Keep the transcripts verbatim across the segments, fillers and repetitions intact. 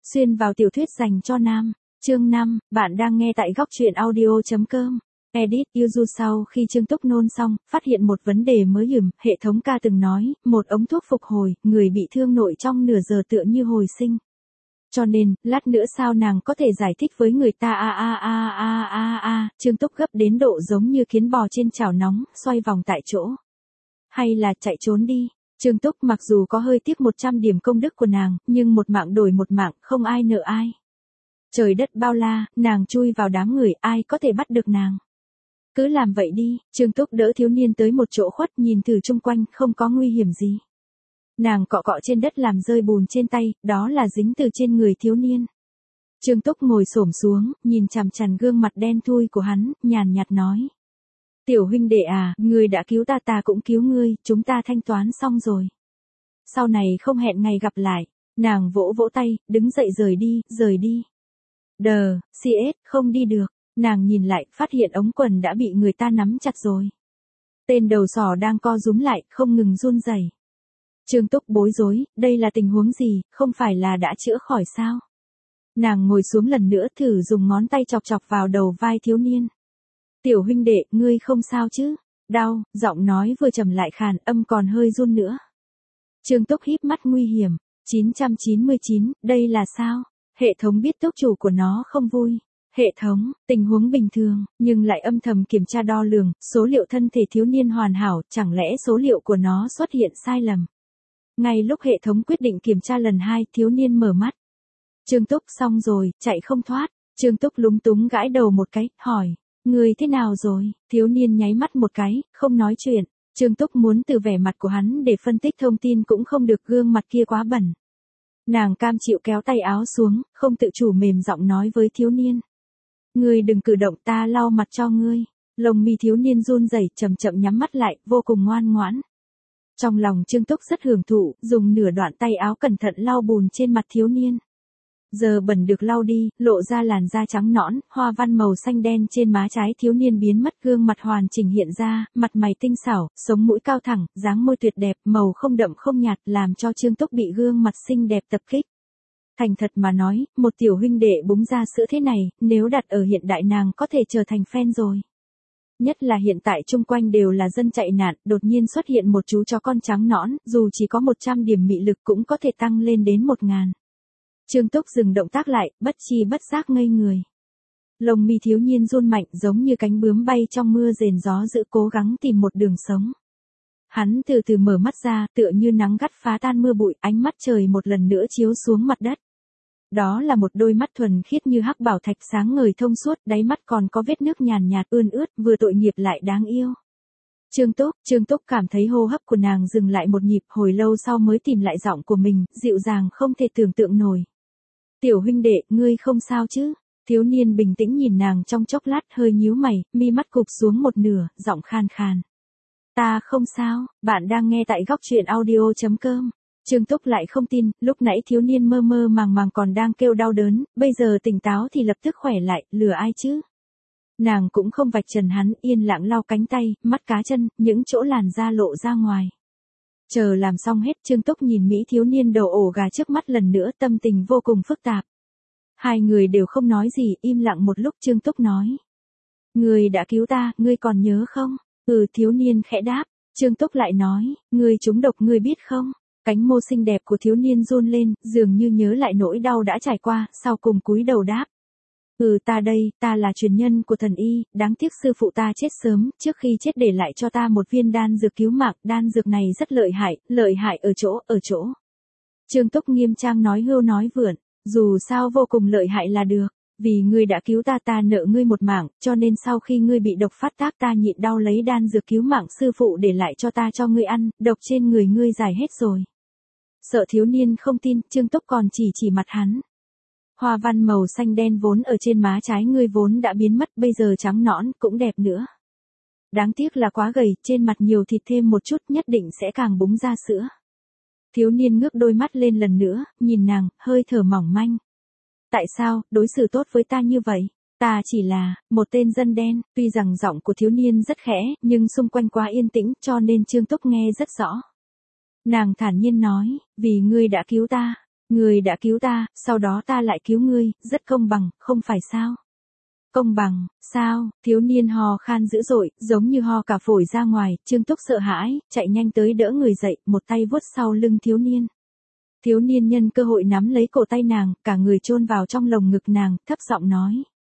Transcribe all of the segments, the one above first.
Xuyên vào tiểu thuyết dành cho nam. Chương năm, bạn đang nghe tại góc truyện audio.com. Edit, Yuzu sau khi Trương Túc nôn xong, phát hiện một vấn đề mới ừm, hệ thống ca từng nói, một ống thuốc phục hồi, người bị thương nội trong nửa giờ tựa như hồi sinh. Cho nên, lát nữa sao nàng có thể giải thích với người ta a a a a a a, Trương Túc gấp đến độ giống như kiến bò trên chảo nóng, xoay vòng tại chỗ. Hay là chạy trốn đi. Trương Túc mặc dù có hơi tiếc một trăm điểm công đức của nàng, nhưng một mạng đổi một mạng, không ai nợ ai. Trời đất bao la, nàng chui vào đám người, ai có thể bắt được nàng. Cứ làm vậy đi, Trương Túc đỡ thiếu niên tới một chỗ khuất, nhìn thử chung quanh, không có nguy hiểm gì. Nàng cọ cọ trên đất làm rơi bùn trên tay, đó là dính từ trên người thiếu niên. Trương Túc ngồi xổm xuống, nhìn chằm chằm gương mặt đen thui của hắn, nhàn nhạt nói. Tiểu huynh đệ à, ngươi đã cứu ta ta cũng cứu ngươi, chúng ta thanh toán xong rồi. Sau này không hẹn ngày gặp lại, nàng vỗ vỗ tay, đứng dậy rời đi, rời đi. Đờ, xê ét, không đi được, nàng nhìn lại, phát hiện ống quần đã bị người ta nắm chặt rồi. Tên đầu sỏ đang co rúm lại, không ngừng run rẩy. Trương Túc bối rối, đây là tình huống gì, không phải là đã chữa khỏi sao? Nàng ngồi xuống lần nữa thử dùng ngón tay chọc chọc vào đầu vai thiếu niên. Tiểu huynh đệ, ngươi không sao chứ? Đau, giọng nói vừa trầm lại khàn, âm còn hơi run nữa. Trương Túc híp mắt nguy hiểm. chín trăm chín mươi chín, đây là sao? Hệ thống biết túc chủ của nó không vui. Hệ thống, tình huống bình thường, nhưng lại âm thầm kiểm tra đo lường, số liệu thân thể thiếu niên hoàn hảo, chẳng lẽ số liệu của nó xuất hiện sai lầm? Ngay lúc hệ thống quyết định kiểm tra lần hai, thiếu niên mở mắt. Trương Túc xong rồi, chạy không thoát. Trương Túc lúng túng gãi đầu một cái, hỏi. Người thế nào rồi? Thiếu niên nháy mắt một cái, không nói chuyện. Trương Túc muốn từ vẻ mặt của hắn để phân tích thông tin cũng không được, gương mặt kia quá bẩn. Nàng cam chịu kéo tay áo xuống, không tự chủ mềm giọng nói với thiếu niên. Ngươi đừng cử động, ta lau mặt cho ngươi. Lông mi thiếu niên run rẩy, chậm chậm nhắm mắt lại, vô cùng ngoan ngoãn. Trong lòng Trương Túc rất hưởng thụ, dùng nửa đoạn tay áo cẩn thận lau bùn trên mặt thiếu niên. Giờ bẩn được lau đi, lộ ra làn da trắng nõn, hoa văn màu xanh đen trên má trái thiếu niên biến mất, gương mặt hoàn chỉnh hiện ra, mặt mày tinh xảo, sống mũi cao thẳng, dáng môi tuyệt đẹp, màu không đậm không nhạt, làm cho Trương Túc bị gương mặt xinh đẹp tập kích. Thành thật mà nói, một tiểu huynh đệ búng ra sữa thế này, nếu đặt ở hiện đại nàng có thể trở thành fan rồi. Nhất là hiện tại chung quanh đều là dân chạy nạn, đột nhiên xuất hiện một chú chó con trắng nõn, dù chỉ có một trăm điểm mị lực cũng có thể tăng lên đến một ngàn. Trương Túc dừng động tác lại, bất chi bất giác ngây người. Lông mi thiếu niên run mạnh giống như cánh bướm bay trong mưa rền gió dữ, cố gắng tìm một đường sống. Hắn từ từ mở mắt ra, tựa như nắng gắt phá tan mưa bụi, ánh mắt trời một lần nữa chiếu xuống mặt đất. Đó là một đôi mắt thuần khiết như hắc bảo thạch, sáng ngời thông suốt, đáy mắt còn có vết nước nhàn nhạt ươn ướt, vừa tội nghiệp lại đáng yêu. Trương Túc, Trương Túc cảm thấy hô hấp của nàng dừng lại một nhịp, hồi lâu sau mới tìm lại giọng của mình, dịu dàng không thể tưởng tượng nổi. Tiểu huynh đệ, ngươi không sao chứ? Thiếu niên bình tĩnh nhìn nàng trong chốc lát, hơi nhíu mày, mi mắt cụp xuống một nửa, giọng khan khan. Ta không sao, bạn đang nghe tại góc truyện audio.com. Trương Túc lại không tin, lúc nãy thiếu niên mơ mơ màng màng còn đang kêu đau đớn, bây giờ tỉnh táo thì lập tức khỏe lại, lừa ai chứ? Nàng cũng không vạch trần hắn, yên lặng lau cánh tay, mắt cá chân, những chỗ làn da lộ ra ngoài. Chờ làm xong hết, Trương Túc nhìn Mỹ thiếu niên đầu ổ gà trước mắt lần nữa, tâm tình vô cùng phức tạp. Hai người đều không nói gì, im lặng một lúc. Trương Túc nói. Ngươi đã cứu ta, ngươi còn nhớ không? Ừ, thiếu niên khẽ đáp. Trương Túc lại nói, ngươi trúng độc ngươi biết không? Cánh môi xinh đẹp của thiếu niên run lên, dường như nhớ lại nỗi đau đã trải qua, sau cùng cúi đầu đáp. Ừ, ta đây, ta là truyền nhân của thần y, đáng tiếc sư phụ ta chết sớm, trước khi chết để lại cho ta một viên đan dược cứu mạng, đan dược này rất lợi hại, lợi hại ở chỗ, ở chỗ. Trương Túc nghiêm trang nói hưu nói vượn, dù sao vô cùng lợi hại là được, vì ngươi đã cứu ta ta nợ ngươi một mạng, cho nên sau khi ngươi bị độc phát tác ta nhịn đau lấy đan dược cứu mạng sư phụ để lại cho ta cho ngươi ăn, độc trên người ngươi giải hết rồi. Sợ thiếu niên không tin, Trương Túc còn chỉ chỉ mặt hắn. Hoa văn màu xanh đen vốn ở trên má trái ngươi vốn đã biến mất, bây giờ trắng nõn, cũng đẹp nữa. Đáng tiếc là quá gầy, trên mặt nhiều thịt thêm một chút nhất định sẽ càng búng ra sữa. Thiếu niên ngước đôi mắt lên lần nữa, nhìn nàng, hơi thở mỏng manh. Tại sao, đối xử tốt với ta như vậy? Ta chỉ là, một tên dân đen, tuy rằng giọng của thiếu niên rất khẽ, nhưng xung quanh quá yên tĩnh, cho nên Trương Túc nghe rất rõ. Nàng thản nhiên nói, vì ngươi đã cứu ta. Ngươi đã cứu ta, sau đó ta lại cứu ngươi, rất công bằng, không phải sao? Công bằng, sao? Thiếu niên ho khan dữ dội, giống như ho cả phổi ra ngoài, Trương Túc sợ hãi, chạy nhanh tới đỡ người dậy, một tay vuốt sau lưng thiếu niên. Thiếu niên nhân cơ hội nắm lấy cổ tay nàng, cả người chôn vào trong lồng ngực nàng, thấp giọng nói.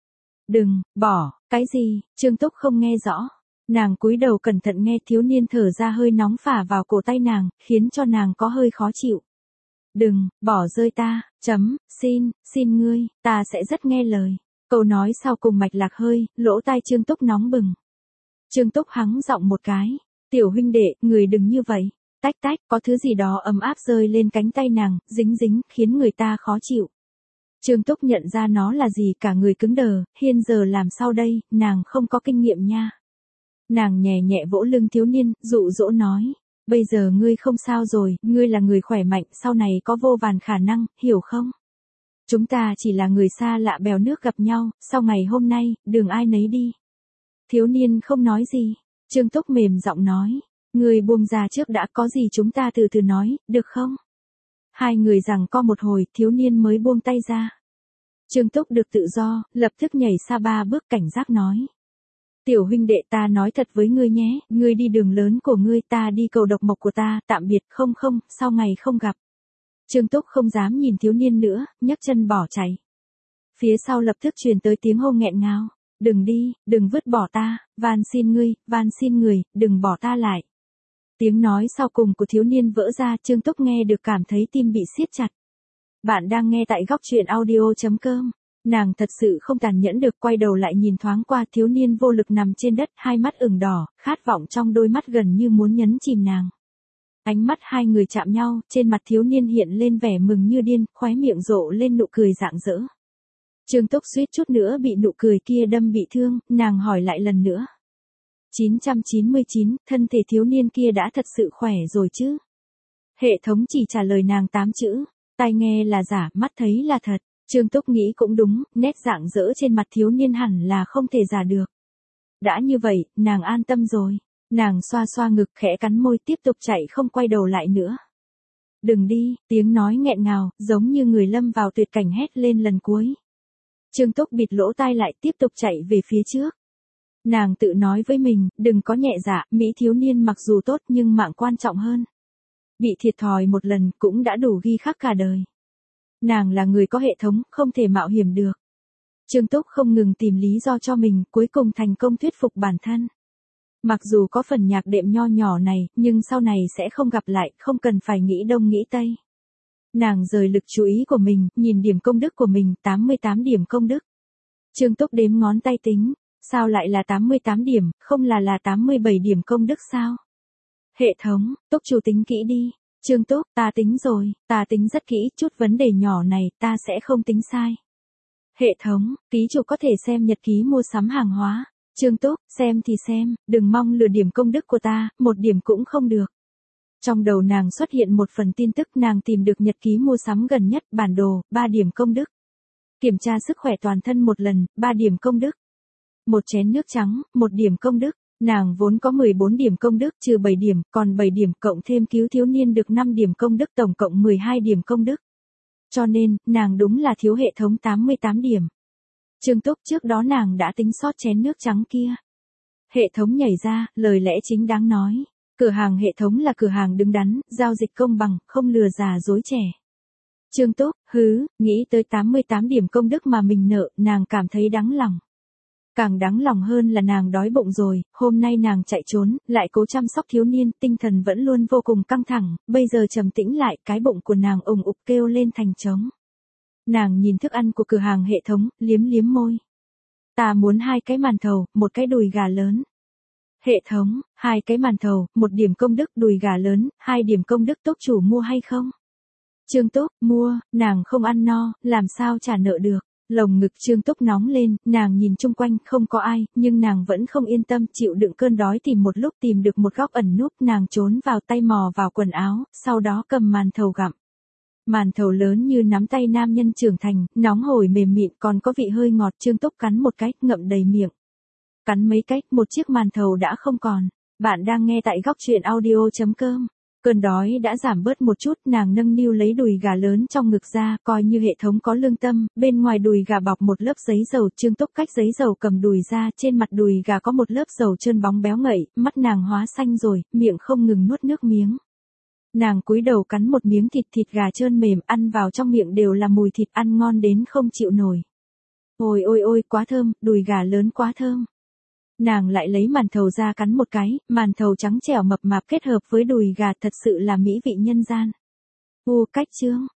Đừng, bỏ, cái gì? Trương Túc không nghe rõ. Nàng cúi đầu cẩn thận nghe thiếu niên thở ra hơi nóng phả vào cổ tay nàng, khiến cho nàng có hơi khó chịu. Đừng, bỏ rơi ta, chấm, xin, xin ngươi, ta sẽ rất nghe lời. Câu nói sau cùng mạch lạc hơi, lỗ tai Trương Túc nóng bừng. Trương Túc hắng giọng một cái. Tiểu huynh đệ, người đừng như vậy. Tách tách, có thứ gì đó ấm áp rơi lên cánh tay nàng, dính dính, khiến người ta khó chịu. Trương Túc nhận ra nó là gì, cả người cứng đờ, hiện giờ làm sao đây, nàng không có kinh nghiệm nha. Nàng nhẹ nhẹ vỗ lưng thiếu niên, dụ dỗ nói. Bây giờ ngươi không sao rồi, ngươi là người khỏe mạnh, sau này có vô vàn khả năng, hiểu không? Chúng ta chỉ là người xa lạ bèo nước gặp nhau, sau ngày hôm nay, đường ai nấy đi. Thiếu niên không nói gì. Trương Túc mềm giọng nói. Ngươi buông ra trước đã, có gì chúng ta từ từ nói, được không? Hai người giằng co một hồi, thiếu niên mới buông tay ra. Trương Túc được tự do, lập tức nhảy xa ba bước cảnh giác nói. Tiểu huynh đệ, ta nói thật với ngươi nhé, ngươi đi đường lớn của ngươi, ta đi cầu độc mộc của ta, tạm biệt, không không, sau ngày không gặp. Trương Túc không dám nhìn thiếu niên nữa, nhấc chân bỏ chạy. Phía sau lập tức truyền tới tiếng hô nghẹn ngào. Đừng đi, đừng vứt bỏ ta, van xin ngươi, van xin người, đừng bỏ ta lại. Tiếng nói sau cùng của thiếu niên vỡ ra, Trương Túc nghe được cảm thấy tim bị siết chặt. Bạn đang nghe tại góc truyện audio chấm com. Nàng thật sự không tàn nhẫn được, quay đầu lại nhìn thoáng qua, thiếu niên vô lực nằm trên đất, hai mắt ửng đỏ, khát vọng trong đôi mắt gần như muốn nhấn chìm nàng. Ánh mắt hai người chạm nhau, trên mặt thiếu niên hiện lên vẻ mừng như điên, khóe miệng rộ lên nụ cười rạng rỡ. Trương Túc suýt chút nữa bị nụ cười kia đâm bị thương, nàng hỏi lại lần nữa. chín trăm chín mươi chín, thân thể thiếu niên kia đã thật sự khỏe rồi chứ? Hệ thống chỉ trả lời nàng tám chữ, tai nghe là giả, mắt thấy là thật. Trương Túc nghĩ cũng đúng, nét rạng rỡ trên mặt thiếu niên hẳn là không thể giả được. Đã như vậy, nàng an tâm rồi. Nàng xoa xoa ngực, khẽ cắn môi, tiếp tục chạy, không quay đầu lại nữa. Đừng đi, tiếng nói nghẹn ngào, giống như người lâm vào tuyệt cảnh hét lên lần cuối. Trương Túc bịt lỗ tai lại, tiếp tục chạy về phía trước. Nàng tự nói với mình, đừng có nhẹ dạ, mỹ thiếu niên mặc dù tốt nhưng mạng quan trọng hơn. Bị thiệt thòi một lần cũng đã đủ ghi khắc cả đời. Nàng là người có hệ thống, không thể mạo hiểm được. Trương Túc không ngừng tìm lý do cho mình, cuối cùng thành công thuyết phục bản thân. Mặc dù có phần nhạc đệm nho nhỏ này, nhưng sau này sẽ không gặp lại, không cần phải nghĩ đông nghĩ tây. Nàng rời lực chú ý của mình, nhìn điểm công đức của mình, tám mươi tám điểm công đức. Trương Túc đếm ngón tay tính, sao lại là tám mươi tám điểm, không là là tám mươi bảy điểm công đức sao? Hệ thống, Túc chủ tính kỹ đi. Trương Túc, ta tính rồi, ta tính rất kỹ, chút vấn đề nhỏ này, ta sẽ không tính sai. Hệ thống, ký chủ có thể xem nhật ký mua sắm hàng hóa. Trương Túc, xem thì xem, đừng mong lừa điểm công đức của ta, một điểm cũng không được. Trong đầu nàng xuất hiện một phần tin tức, nàng tìm được nhật ký mua sắm gần nhất, bản đồ, ba điểm công đức. Kiểm tra sức khỏe toàn thân một lần, ba điểm công đức. Một chén nước trắng, một điểm công đức. Nàng vốn có mười bốn điểm công đức, trừ bảy điểm, còn bảy điểm, cộng thêm cứu thiếu niên được năm điểm công đức, tổng cộng mười hai điểm công đức. Cho nên, nàng đúng là thiếu hệ thống tám mươi tám điểm. Trương Túc, trước đó nàng đã tính sót chén nước trắng kia. Hệ thống nhảy ra, lời lẽ chính đáng nói. Cửa hàng hệ thống là cửa hàng đứng đắn, giao dịch công bằng, không lừa già dối trẻ. Trương Túc, hứ, nghĩ tới tám mươi tám điểm công đức mà mình nợ, nàng cảm thấy đáng lòng. Càng đáng lòng hơn là nàng đói bụng rồi, hôm nay nàng chạy trốn, lại cố chăm sóc thiếu niên, tinh thần vẫn luôn vô cùng căng thẳng, bây giờ trầm tĩnh lại, cái bụng của nàng ùng ục kêu lên thành trống. Nàng nhìn thức ăn của cửa hàng hệ thống, liếm liếm môi. Ta muốn hai cái màn thầu, một cái đùi gà lớn. Hệ thống, hai cái màn thầu, một điểm công đức, đùi gà lớn, hai điểm công đức, Túc chủ mua hay không? Trương Túc, mua, nàng không ăn no, làm sao trả nợ được? Lồng ngực Trương Túc nóng lên, nàng nhìn chung quanh, không có ai, nhưng nàng vẫn không yên tâm, chịu đựng cơn đói, tìm một lúc tìm được một góc ẩn núp, nàng trốn vào tay mò vào quần áo, sau đó cầm màn thầu gặm. Màn thầu lớn như nắm tay nam nhân trưởng thành, nóng hổi mềm mịn, còn có vị hơi ngọt. Trương Túc cắn một cái, ngậm đầy miệng. Cắn mấy cái, một chiếc màn thầu đã không còn. Bạn đang nghe tại góc truyện audio chấm com. Cơn đói đã giảm bớt một chút, nàng nâng niu lấy đùi gà lớn trong ngực ra, coi như hệ thống có lương tâm, bên ngoài đùi gà bọc một lớp giấy dầu, Trương Túc cách giấy dầu cầm đùi ra, trên mặt đùi gà có một lớp dầu trơn bóng béo ngậy, mắt nàng hóa xanh rồi, miệng không ngừng nuốt nước miếng. Nàng cúi đầu cắn một miếng thịt thịt gà trơn mềm, ăn vào trong miệng đều là mùi thịt, ăn ngon đến không chịu nổi. Ôi ôi ôi, quá thơm, đùi gà lớn quá thơm. Nàng lại lấy màn thầu ra cắn một cái, màn thầu trắng trẻo mập mạp kết hợp với đùi gà thật sự là mỹ vị nhân gian. U cách chương.